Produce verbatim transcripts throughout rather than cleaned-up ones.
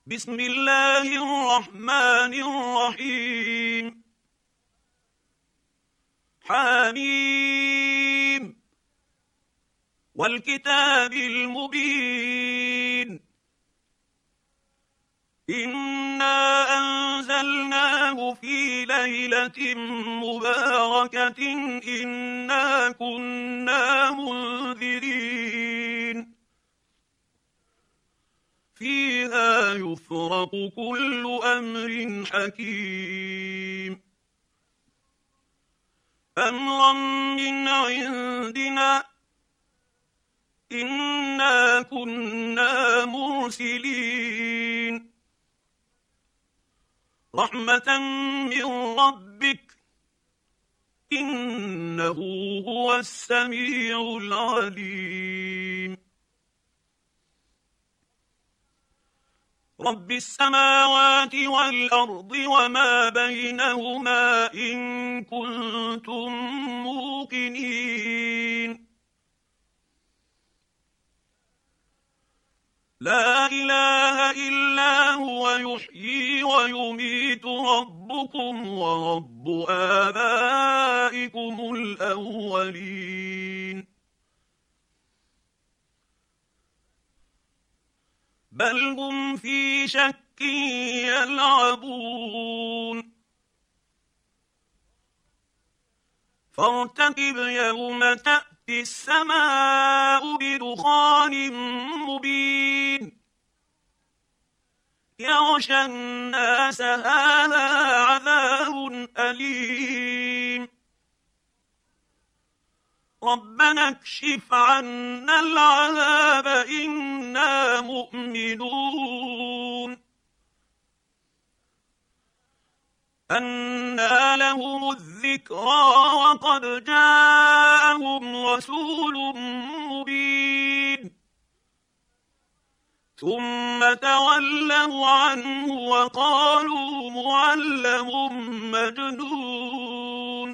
بسم الله الرحمن الرحيم. حميم والكتاب المبين. إنا أنزلناه في ليلة مباركة إنا كنا منذرين فيها يفرق كل أمر حكيم أمرا من عندنا إنا كنا مرسلين رحمة من ربك إنه هو السميع العليم. رب السماوات والأرض وما بينهما إن كنتم موقنين. لا إله إلا هو يحيي ويميت ربكم ورب آبائكم الأولين بل هم في شك يلعبون فارتقب يوم تأتي السماء بدخان مبين يغشى الناس هذا عذاب أليم ربنا اكشف عنا العذاب إنا مؤمنون. أنى لهم الذكرى وقد جاءهم رسول مبين ثم تولوا عنه وقالوا معلم مجنون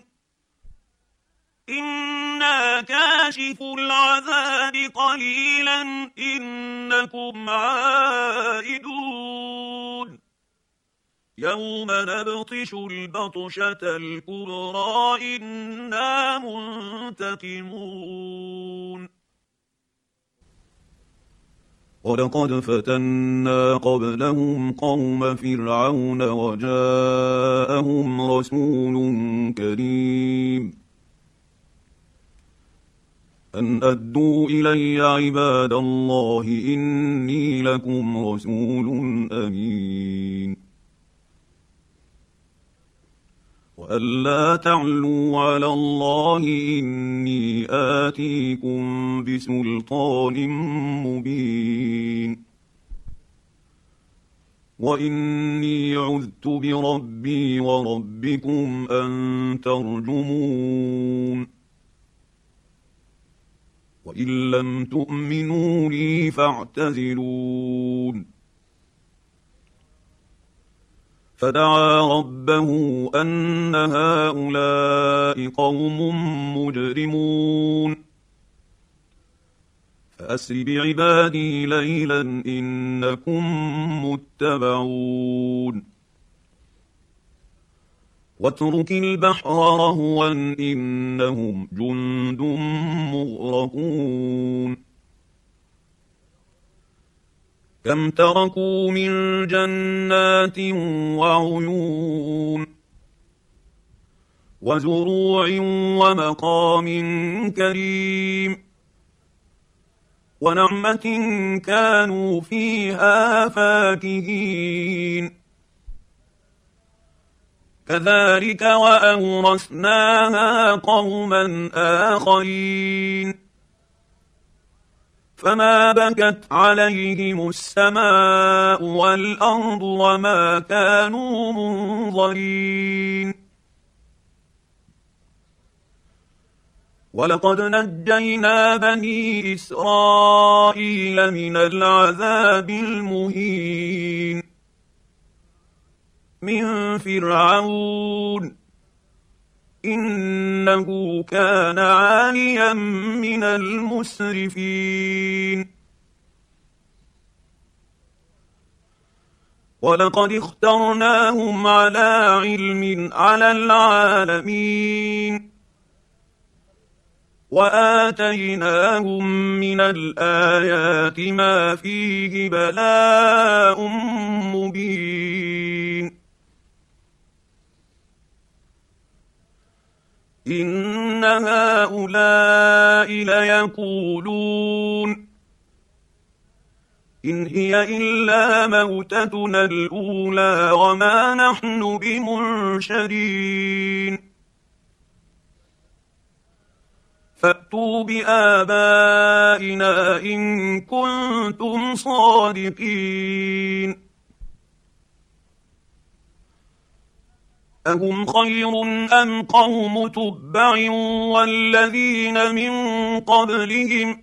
إنا كاشف العذاب قليلا إنكم عائدون يوم نبطش البطشة الكبرى إنا منتقمون. ولقد فتنا قبلهم قوم فرعون وجاءهم رسول كريم أن أدوا إلي عباد الله إني لكم رسول أمين وألا تعلوا على الله إني آتيكم بسلطان مبين وإني عذت بربي وربكم أن ترجمون وإن لم تؤمنوا لي فاعتزلون. فدعا ربه أن هؤلاء قوم مجرمون فأسر بعبادي ليلا إنكم متبعون واترك البحر رهوا إنهم جند مغرقون كم تركوا من جنات وعيون وزروع ومقام كريم ونعمة كانوا فيها فاكهين كذلك وأورثناها قوما آخرين فما بكت عليهم السماء والأرض وما كانوا منظرين ولقد نجينا بني إسرائيل من العذاب المهين من فرعون إنه كان عاليا من المسرفين ولقد اخترناهم على علم على العالمين وآتيناهم من الآيات ما فيه بلاء مبين إن هؤلاء ليقولون إن هي إلا موتتنا الأولى وما نحن بمنشرين فأتوا بآبائنا إن كنتم صادقين أهم خير أم قوم تبع والذين من قبلهم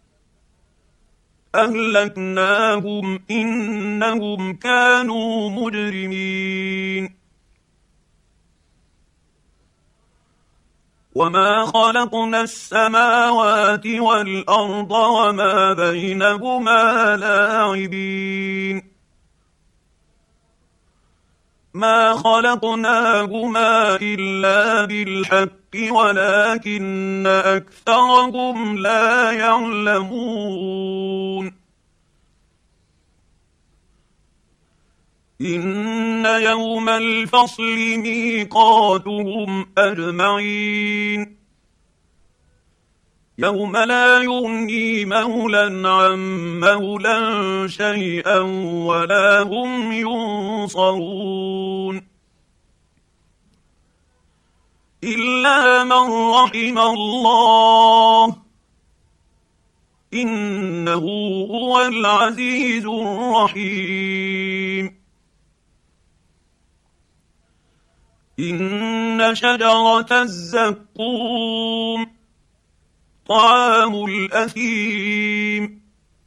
أهلكناهم إنهم كانوا مجرمين وما خلقنا السماوات والأرض وما بينهما لاعبين ما خلقناهما إلا بالحق ولكن أكثرهم لا يعلمون إن يوم الفصل ميقاتهم أجمعين يوم لا يغني مولى عن مولى شيئا ولا هم ينصرون إلا من رحم الله إنه هو العزيز الرحيم إن شجرة الزقوم طعام الأثيم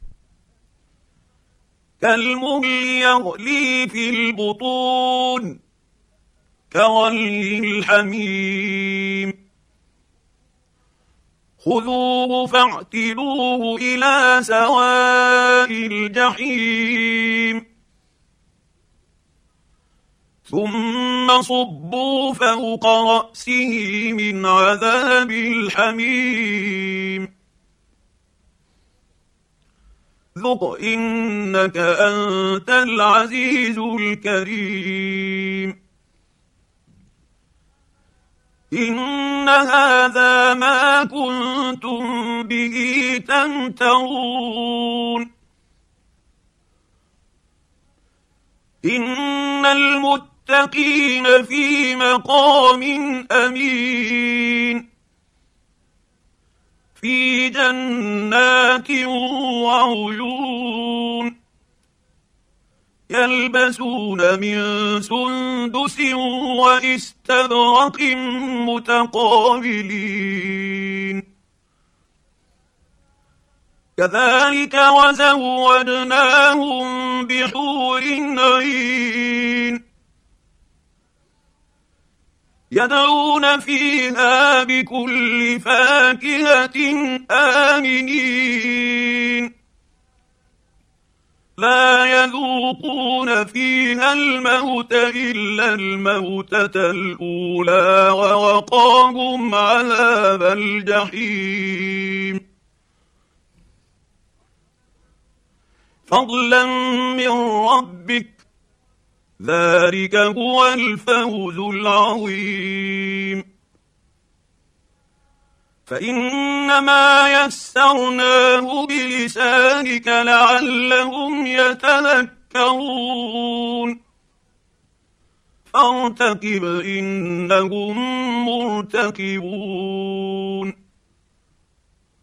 كالمهل يغلي في البطون كغلي الحميم خذوه فاعتلوه إلى سواء الجحيم ثم صبوا فوق رأسه من عذاب الحميم ذق إنك أنت العزيز الكريم إن هذا ما كنتم به تمترون إن المتقين في مقام أمين في جنات وعيون يلبسون من سندس واستبرق متقابلين كذلك وزوجناهم بحور عين يدعون فيها بكل فاكهة آمنين لا يذوقون فيها الموت إلا الموتة الأولى ووقاهم عذاب الجحيم فضلا من ربك ذلك هو الفوز العظيم فإنما يسرناه بلسانك لعلهم يتذكرون فارتقب إنهم مرتقبون